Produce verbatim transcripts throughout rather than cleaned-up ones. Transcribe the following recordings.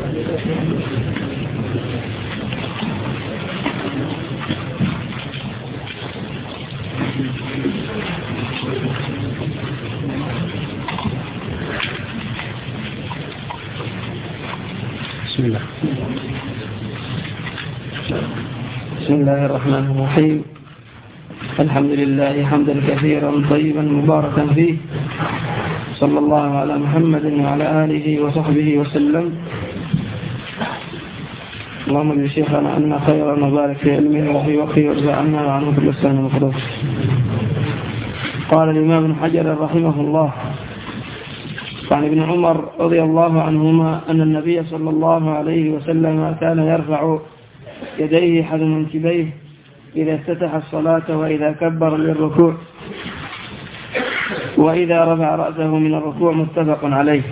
بسم الله بسم الله الرحمن الرحيم. الحمد لله حمدا كثيرا طيبا مباركا فيه، صلى الله على محمد وعلى آله وصحبه وسلم. اللهم اجعل شيخنا عنا خيرا وبارك في علمه وفي وقته وارضى عنا وعنه كل سنة ومخلص. قال الإمام ابن حجر رحمه الله عن ابن عمر رضي الله عنهما أن النبي صلى الله عليه وسلم كان يرفع يديه حذو منكبيه إذا افتتح الصلاة وإذا كبر للركوع وإذا رفع رأسه من الركوع، متفق عليه.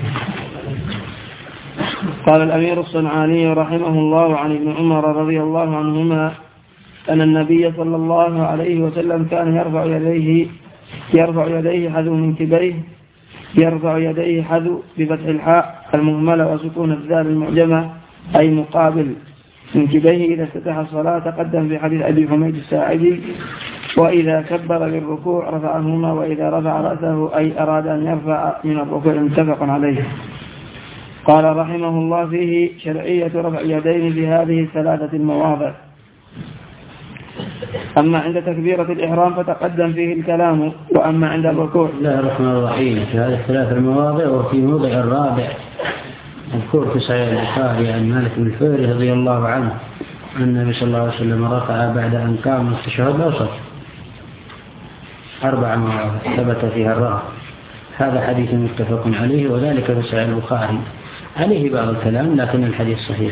قال الأمير الصنعاني رحمه الله عن ابن عمر رضي الله عنهما أن النبي صلى الله عليه وسلم كان يرفع يديه يرفع يديه حذو منكبيه يرفع يديه حذو بفتح الحاء المهملة وسكون الذال المعجمة أي مقابل منكبيه إذا افتتح الصلاة، تقدم في حديث أبي حميد الساعدي. وإذا كبر للركوع رفعهما، وإذا رفع رأسه أي أراد أن يرفع من الركوع، متفق عليه. قال رحمه الله فيه شرعية رفع يدين في هذه الثلاثة المواضع. أما عند تكبيرة الإحرام فتقدم فيه الكلام، وأما عند الركوع. بسم الله الرحمن الرحيم. في هذه الثلاث المواضع وفي موضع الرابع مذكور في صحيح البخاري عن مالك بن الحويرث رضي الله عنه أن النبي صلى الله عليه وسلم رفع بعد أن قام التشهد الأوسط أربع مواضع ثبت فيها الرفع. هذا حديث متفق عليه، وذلك في صحيح البخاري. عليه بعض الكلام لكن الحديث صحيح.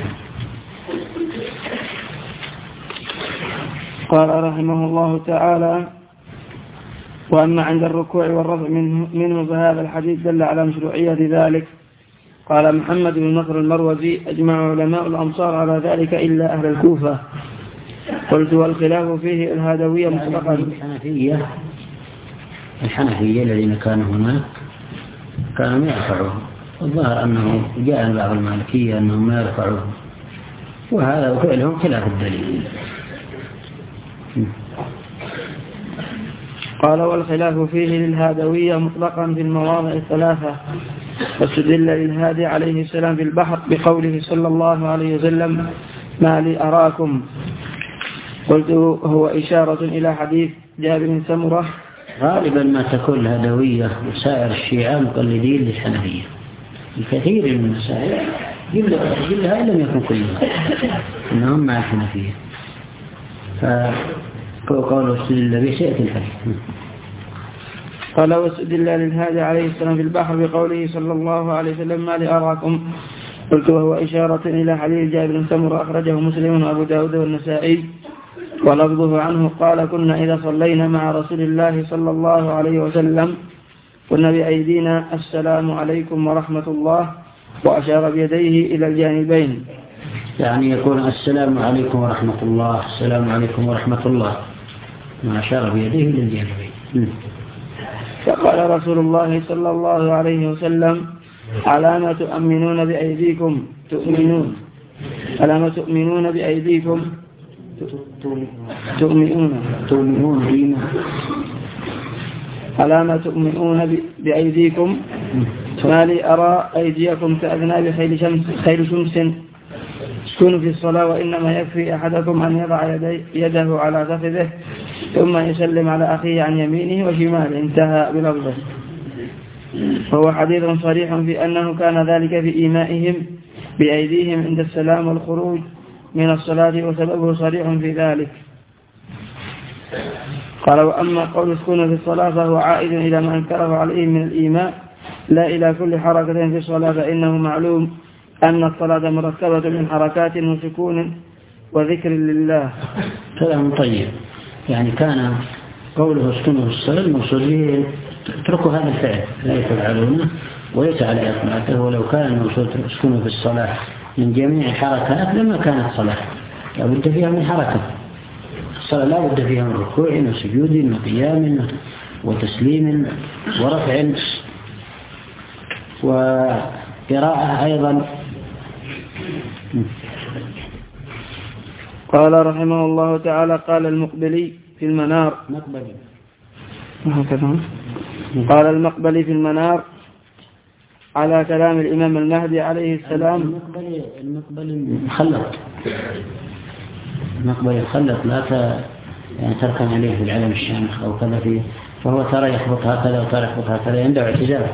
قال رحمه الله تعالى: وأما عند الركوع والرفع منه, منه فهذا الحديث دل على مشروعية ذلك. قال محمد بن نصر المروزي: أجمع علماء الأمصار على ذلك إلا أهل الكوفة. قلت: والخلاف فيه الهادوية مطلقا. الحنفية الحنفية الذين كانوا هناك كانوا ما يرفعوهم، والظاهر أنه جاء بعض المالكية أنهم ما يرفعوهم، وهذا وفعلهم خلاف الدليل. قال: والخلاف فيه للهادوية مطلقا في المواضع الثلاثة، واستدل للهادي عليه السلام في البحر بقوله صلى الله عليه وسلم: ما لي أراكم. قلت: هو إشارة إلى حديث جابر بن سمرة. غالبا ما تكون الهادوية وسائر الشيعة مقلدين للحنفية، الكثير من المسائل جلها لم يكن كلها إنهم مع الحنفية. فقالوا استدل به سيأتي الحديث. قال: واستدل للهادي عليه السلام في البحر بقوله صلى الله عليه وسلم: ما لي أراكم. قلت: وهو إشارة إلى حديث جابر بن سمرة أخرجه مسلم وأبو داود والنسائي، ولفظه عنه قال: كنا إذا صلينا مع رسول الله صلى الله عليه وسلم قلنا بأيدينا: السلام عليكم ورحمة الله، وأشار بيديه إلى الجانبين، يعني يقول: السلام عليكم ورحمة الله، السلام عليكم ورحمة الله، ما أشار بيديه إلى الجانبين. فقال رسول الله صلى الله عليه وسلم: على ما تؤمنون بأيديكم تؤمنون على ما تؤمنون بأيديكم تؤمنون تؤمنون بما على ما تؤمنون بأيديكم ما لي أرى أيديكم كأذناب خيل شمس خيل شمس تكون في الصلاة، وإنما يكفي أحدكم أن يضع يده على فخذه ثم يسلم على أخيه عن يمينه وشماله. انتهى بلفظه. وهو حديث صريح في أنه كان ذلك في إيمائهم بأيديهم عند السلام والخروج من الصلاة، وسببه صريح في ذلك. قال: وأما قول اسكنوا في الصلاة فهو عائد إلى ما أنكره عليهم من الإيماء لا إلى كل حركة في الصلاة، فإنه معلوم أن الصلاة مركبة من حركات وسكون وذكر لله. كلام طيب. يعني كان قوله اسكنوا في الصلاة المقصود به اتركوا هذا الفعل لا يفعلونه وليس على إطلاقه، ولو كان المقصود اسكنوا في الصلاة من جميع الحركات لما كانت صلاة، لا بد فيها من حركة. الصلاة لا بد فيها من ركوع وسجود وقيام وتسليم ورفع وقراءة أيضا قال رحمه الله تعالى: قال المقبلي في المنار مقبلي هكذا قال المقبلي في المنار على كلام الإمام المهدي عليه السلام. المقبلي المقبلي مخلط المقبلي مخلط لا ت... يعني تركن عليه في العلم الشامخ أو كذا فيه، فهو ترى يخبط هكذا وترى يخبط هكذا، عنده اعتزال.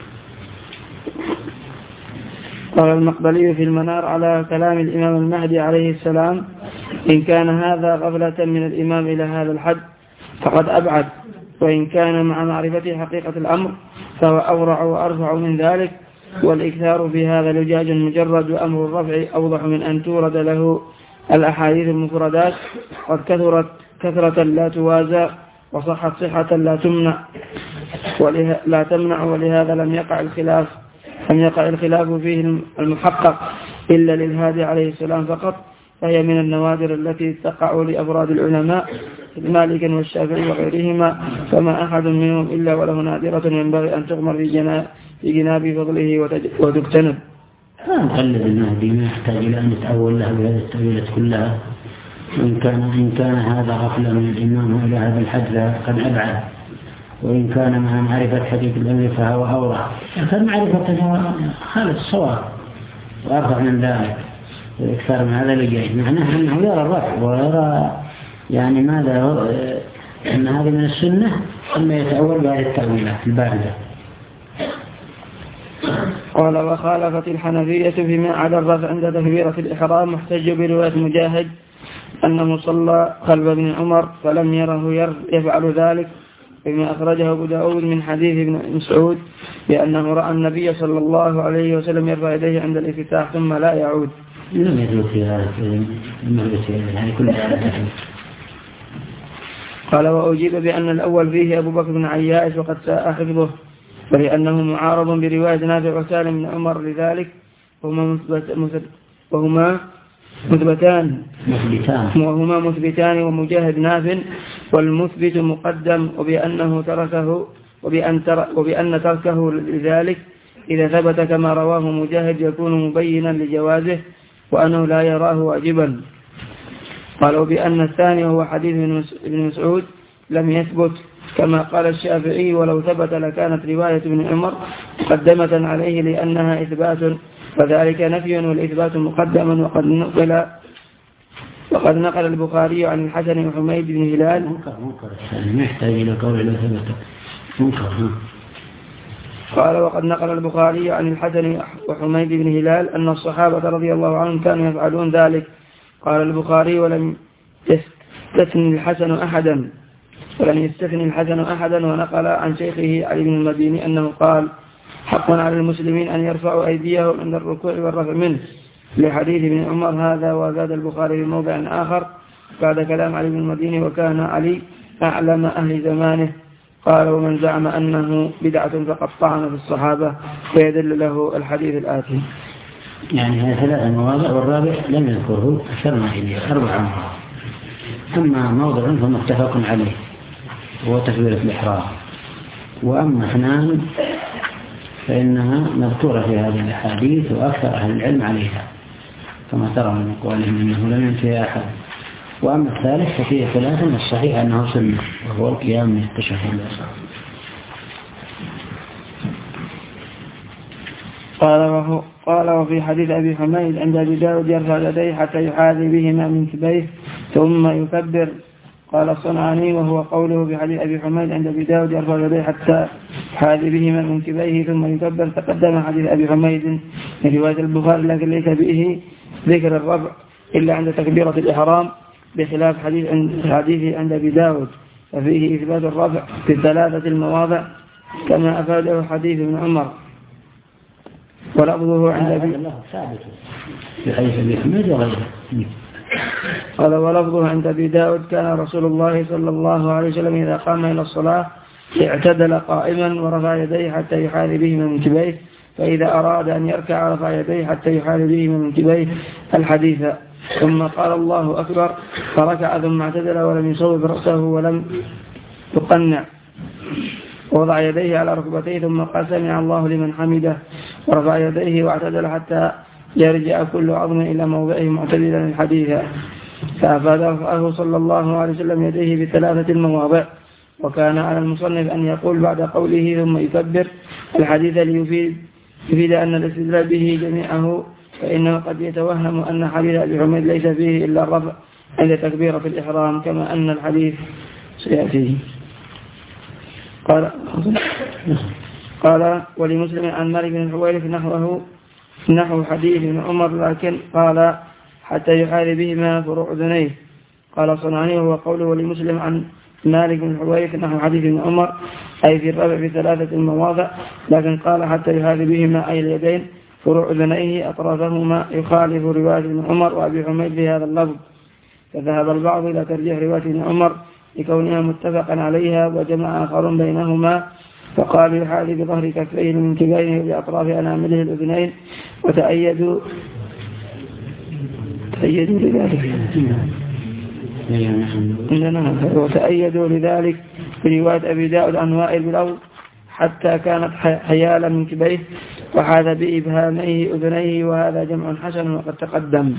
قال المقبلي في المنار على كلام الإمام المهدي عليه السلام: إن كان هذا غفلة من الإمام إلى هذا الحد فقد أبعد، وإن كان مع معرفة حقيقة الأمر فهو أورع وأرفع من ذلك. والإكثار في هذا لجاج مجرد، وأمر الرفع أوضح من أن تورد له الأحاديث المفردات قد كثرت كثرة لا توازى، وصحت صحة لا تمنع وله لا تمنع ولهذا لم يقع الخلاف لم يقع الخلاف فيه المحقق إلا للهادي عليه السلام فقط، فهي من النوادر التي تقع لأفراد العلماء مالك والشافعي وغيرهما، فما أحد منهم إلا وله نادرة ينبغي أن تغمر في جناب في جناب فضله وتجتنب. لا نقلد المهدي، ما يحتاج إلى أن نتأول له بهذه التأويلات كلها. إن كان إن كان هذا غفلة من الإمام إلى هذا الحد قد أبعد، وإن كان مع معرفة حديث الأمر فهو أورع. كان معرفة خالص الصواب وأرفع من ذلك، والإكثار من هذا لجاي معناه أنه يرى الرفع ويرى يعني ماذا أن هذا من السنة، أما يتأول بهذه التأويلات الباردة. قال: وخالفت الحنفية فيما على الرفع عند تكبيرة الإحرام، محتج برواية مجاهد أنه صلى خلف ابن عمر فلم يره يفعل ذلك، فيما أخرجه أبو داود من حديث ابن مسعود بأنه رأى النبي صلى الله عليه وسلم يرفع يديه عند الافتتاح ثم لا يعود. لم يدرك في هذا يعني كل قال: وأجيب بأن الأول فيه أبو بكر بن عياش وقد ساء حفظه، ولأنه معارض برواية نافع وسالم بن عمر لذلك، وهما مثبت وهما مثبتان وهما مثبتان ومجاهد ناف، والمثبت مقدم، وبأنه تركه وبأن, تر وبأن تركه لذلك إذا ثبت كما رواه مجاهد يكون مبينا لجوازه، وأنه لا يراه واجبا. قالوا بأن الثاني هو حديث ابن مسعود لم يثبت كما قال الشافعي، ولو ثبت لكانت رواية ابن عمر مقدمة عليه لأنها إثبات، وذلك نفي والإثبات مقدما. وقد نقل وقد نقل البخاري عن الحسن وحميد بن هلال منكر منكر ما يحتاج إلى قول لو ثبت منكر. قال: وقد نقل البخاري عن الحسن وحميد بن هلال أن الصحابة رضي الله عنهم كانوا يفعلون ذلك. قال البخاري: ولم يستثني الحسن أحدا ولم يستثني الحسن أحدا ونقل عن شيخه علي بن المديني أنه قال: حق على المسلمين أن يرفعوا أيديهم عند الركوع والرفع منه، لحديث ابن عمر هذا. وزاد البخاري في موضع آخر بعد كلام علي بن المديني: وكان علي أعلم أهل زمانه. قال: ومن زعم أنه بدعة فقد طعن في الصحابة، ويدل له الحديث الآتي. يعني هذه ثلاثة مواضع، والرابع لم يذكره، أشرنا إليه أربع مواضع. أما موضع فمتفق عليه هو تكبيرة الإحرام، وأما اثنان فإنها مذكورة في هذه الأحاديث وأكثر أهل العلم عليها كما ترى من أقوالهم أنه لم ينفي أحد. وأما الثالث ففيه ثلاثة من الصحيح أنه سنة، وهو القيام من التشهد الأسرع. قال وهو قال وفي حديث أبي حميد عند أبي داود: يرفع يديه حتى يحاذي بهما من كبيه ثم يكبر. قال الصنعاني: وهو قوله في حديث أبي حميد عند أبي داود: يرفع يديه حتى يحاذي بهما من كبيه ثم يكبر. تقدم حديث أبي حميد من رواية البخاري، لكن ليس به ذكر الرفع إلا عند تكبيرة الإحرام، بخلاف حديث حديث عند أبي داود ففيه إثبات الرفع في ثلاثة المواضع كما أفاده حديث ابن عمر. ولفظه عند أبي قال ولفظه عند أبي داود: كان رسول الله صلى الله عليه وسلم إذا قام إلى الصلاة اعتدل قائما ورفع يديه حتى يحاذي بهما من كبيه، فإذا أراد أن يركع رفع يديه حتى يحاذي بهما من كبيه الحديث. ثم قال: الله أكبر، فركع ثم اعتدل ولم يصوب رأسه ولم يقنع، ووضع يديه على ركبتيه ثم قال: سمع الله لمن حمده، ورفع يديه واعتدل حتى يرجع كل عظم إلى موضعه معتدلا الحديث، فأفاده صلى الله عليه وسلم يديه بثلاثة المواضع. وكان على المصنف أن يقول بعد قوله ثم يكبر الحديث ليفيد يفيد أن الاستدلال به جميعه، فإنه قد يتوهم أن حديث أبي حميد ليس فيه إلا الرفع عند تكبيرة الإحرام، كما أن الحديث سيأتي. قال قال ولمسلم عن مالك بن الحويرث نحوه نحو حديث ابن عمر، لكن قال حتى يحاذي بهما فروع أذنيه. قال صنعاني وهو قوله ولمسلم عن مالك بن الحويرث نحو حديث ابن عمر أي في الرفع في ثلاثة المواضع، لكن قال حتى يحاذي بهما أي اليدين فروع أذنيه أطرافهما، يخالف رواية ابن عمر وأبي حميد في هذا اللفظ. فذهب البعض إلى ترجيح رواية ابن عمر لكونها متفقا عليها، وجمع آخرون بينهما فقال يحاذي بظهر كفيه من كبينه بأطراف أنامله الأذنين، وتأيدوا تأيدوا لذلك وتأيدوا لذلك برواية أبي داود عن وائل بالأرض حتى كانت حيالا من كبيه وحاذ بإبهاميه أذنيه، وهذا جمع حسن وقد تقدم.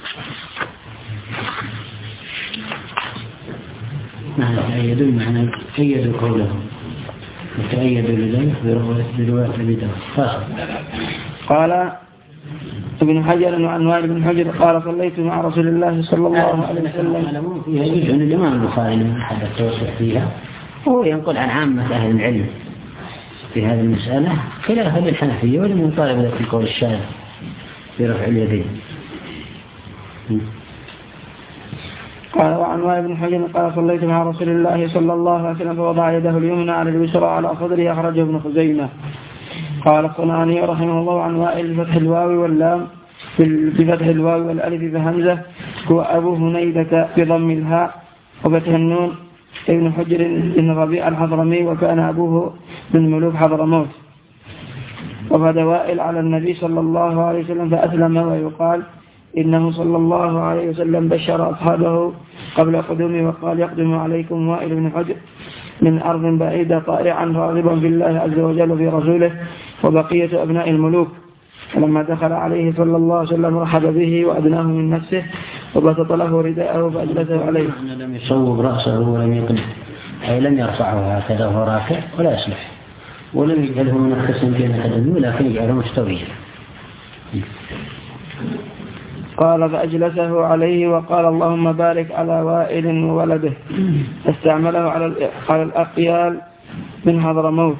معنى تأيدوا معنى تأيدوا قوله وتأيدوا لذلك برواية أبي داود. قال ابن حجر عن وائل بن حجر قال صليت مع رسول الله صلى الله عليه وسلم. فيها جزء من الإمام البخاري من أحد التوسع فيها، هو ينقل عن عامة أهل العلم في هذه المسألة خلافا للحنفية، ولم يطالب ذلك القول الشاذ في رفع اليدين. قال وعن وائل بن حجر قال صليت مع رسول الله صلى الله عليه وسلم فوضع يده اليمنى على اليسرى على صدره، أخرجه ابن خزيمة. قال الصنعاني رحمه الله عن وائل بفتح الواو واللام بفتح الواو والألف بهمزة هو أبو هنيدة بضم الهاء وفتح النون ابن حجر بن ربيع الحضرمي، وكان أبوه من ملوك حضرموت. وفد وائل على النبي صلى الله عليه وسلم فأسلم، ويقال إنه صلى الله عليه وسلم بشر أصحابه قبل قدومه وقال يقدم عليكم وائل بن حجر من أرض بعيدة طائعا راغبا في الله عز وجل في رسوله وبقية أبناء الملوك. فلما دخل عليه صلى الله عليه وسلم رحب به وأدناه من نفسه وبسط له رداءه فأجلسه عليه. لم يصوب رأسه ولم يقنع، أي لم يرفعه هكذا وهو راكع ولا يصلح، ولم يجعله منكسا بين قدمه، لكن يجعله مستويا. قال فأجلسه عليه وقال اللهم بارك على وائل وولده، استعمله على الأقيال من حضرموت.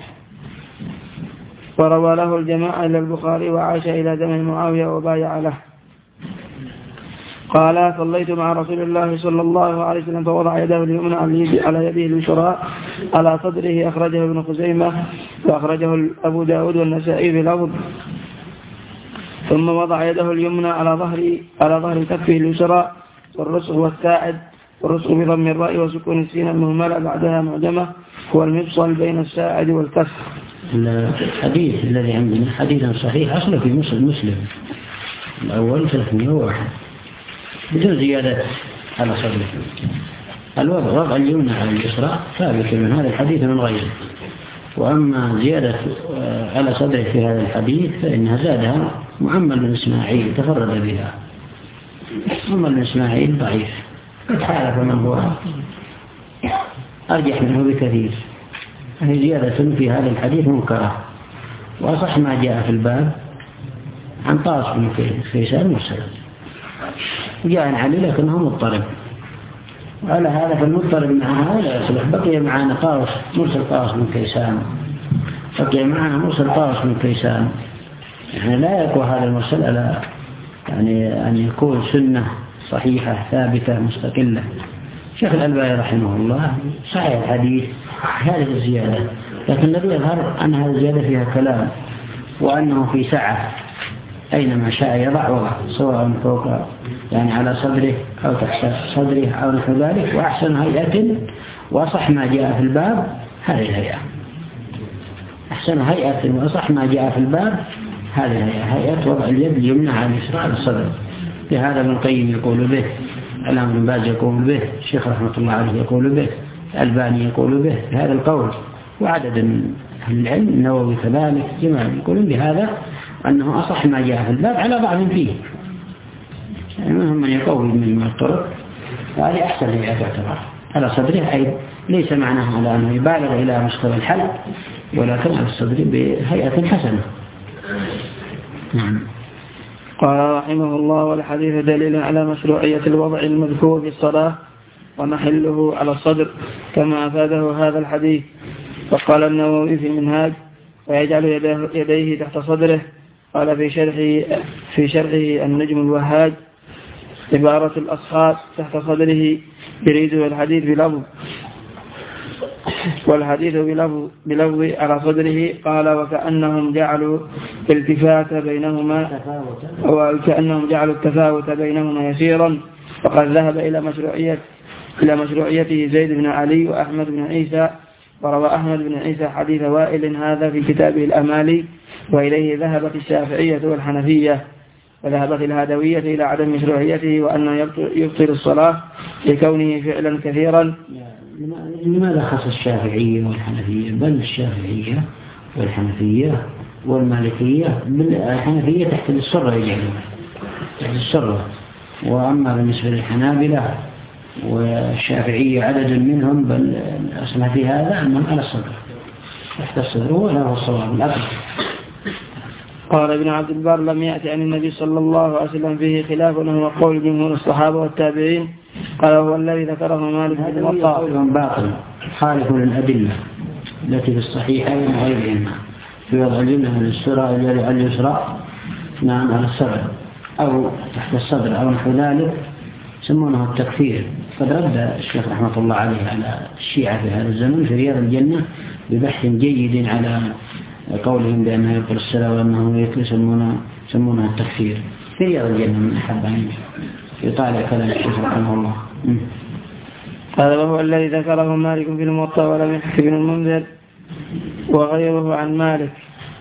وروى له الجماعة إلى البخاري وعاش إلى زمن معاوية وبايع له. قال صليت مع رسول الله صلى الله عليه وسلم فوضع يده اليمنى على يده اليسرى على صدره، أخرجه ابن خزيمة وأخرجه أبو داود والنسائي بلفظ ثم وضع يده اليمنى على ظهر على ظهر كفه اليسرى والرسغ والساعد، والرسغ بضم الراء وسكون السين المهملة بعدها معجمة هو المفصل بين الساعد والكف. الحديث الذي عندنا حديث صحيح أصله في مسلم مسلم الأول ثلاثمائة وواحد بدون زيادة على صدره. الوضع وضع اليمنى على اليسرى ثابت من هذا الحديث من غيره، وأما زيادة على صدره في هذا الحديث فإنها زادها معمر بن إسماعيل تفرد بها. معمر بن إسماعيل ضعيف، يتحالف من هو أرجح منه بكثير، هي زيادة في هذا الحديث منكرة. وأصح ما جاء في الباب عن طاس بن كيسان مرسل، جاء عن علي لكنه مضطرب، وعلى هذا فالمضطرب مع هذا لا يصلح. بقي معنا طاس مرسل طاس بن كيسان، بقي معنا مرسل طاس بن كيسان، يعني لا يقوى هذا المرسل على يعني أن يكون سنة صحيحة ثابتة مستقلة. شيخ الألباني رحمه الله صحيح الحديث هذه الزيادة، لكن الذي يظهر أن هذه الزيادة فيها كلام، وأنه في سعة أينما شاء يضع وضع، سواء فوق يعني على صدره أو تحت صدره أو نحو ذلك. وأحسن هيئة وأصح ما جاء في الباب هذه الهيئة، أحسن هيئة وأصح ما جاء في الباب هذه الهيئة، هيئة وضع اليد اليمنى على اليسرى على الصدر. لهذا ابن القيم يقول به، الإمام ابن باز يقول به، الشيخ رحمة الله عليه يقول به، الألباني يقول به هذا القول، وعدد من أهل العلم النووي كذلك جماعة يقولون بهذا. أنه أصح ما جاء في الباب على بعض فيه، يعني منهم من يقوي من الطرق، وهذه أحسن هي تعتبر على صدره، أي ليس معناه على أنه يبالغ إلى مستوى الحل، ولكن على الصدر بهيئة حسنة. نعم. قال رحمه الله: والحديث دليل على مشروعية الوضع المذكور في الصلاة ومحله على الصدر كما أفاده هذا الحديث. وقال النووي في المنهاج: ويجعل يديه تحت صدره. قال في شرحه في شرحه النجم الوهاج: عبارة الأصحاب تحت صدره يريد الحديث بلفظ، والحديث بلفظ, بلفظ على صدره. قال: وكأنهم جعلوا التفات بينهما وكأنهم جعلوا التفاوت بينهما يسيرا. وقد ذهب إلى مشروعية إلى مشروعيته زيد بن علي وأحمد بن عيسى. وروى أحمد بن عيسى حديث وائل هذا في كتابه الأمالي، وإليه ذهبت الشافعية والحنفية، وذهبت الهادوية إلى عدم مشروعيته وأنه يبطل الصلاة لكونه فعلا كثيرا. لماذا خص الشافعية والحنفية؟ بل الشافعية والحنفية والمالكية، الحنفية تحت السرة يجعلونها تحت السرة، وأما بالنسبة للحنابلة والشافعية عدد منهم بل أصلها في هذا أنهم على الصدر تحت الصدر، ولا هو الصواب الأكبر. قال ابن عبد البر: لم يأتي عن النبي صلى الله عليه وسلم فيه خلاف وهو قول جمهور الصحابة والتابعين. قال: هو الذي ذكره مالك بن الموطأ. قولهم باطل خالف للأدلة التي في الصحيحين وغيرهما في وضع الجنة للسرى اليسرى نعم على الصدر أو تحت الصدر أو نحو ذلك، يسمونه التكفير. قد رد الشيخ رحمة الله عليه على الشيعة في هذا الزمن في رياض الجنة ببحث جيد على قولهم بأنه يقول الصلاة وأنه يسمونه يسمونه التكفير في رياض الجنة، من أحب أن يطالع كلام الشيخ رحمه الله. هذا وهو الذي ذكره مالك في الموطأ ولم يحكي ابن المنذر وغيره عن مالك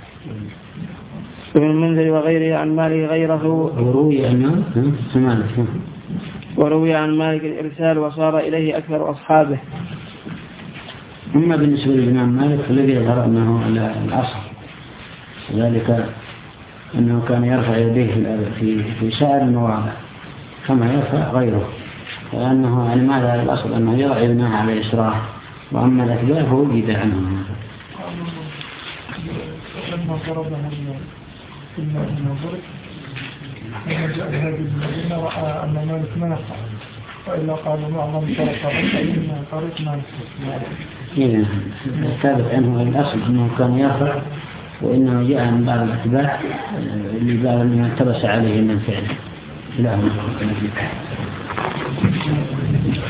ابن المنذر وغيره عن مالك غيره. وروي عن مالك وروي عن مالك الإرسال وصار إليه أكثر أصحابه. أما بالنسبة للإمام مالك الذي يظهر أنه على الأصل، ذلك أنه كان يرفع يديه في في سائر المواضع كما يرفع غيره، لأنه على ماذا على الأصل أنه يضع يديه على الإسراء، وأما الأثبات هو وجد عنه. لما ضربها في المنظر لما جاء هذه المدينة رأى أن مالك ما يفعل، وإلا قالوا معظم طرق رأينا طريق مالك. إذن ثابت عنه الأصل أنه كان يرفع، وإنه جاء من بعض الأتباع اللي بعض من التبس عليه من فعله. لا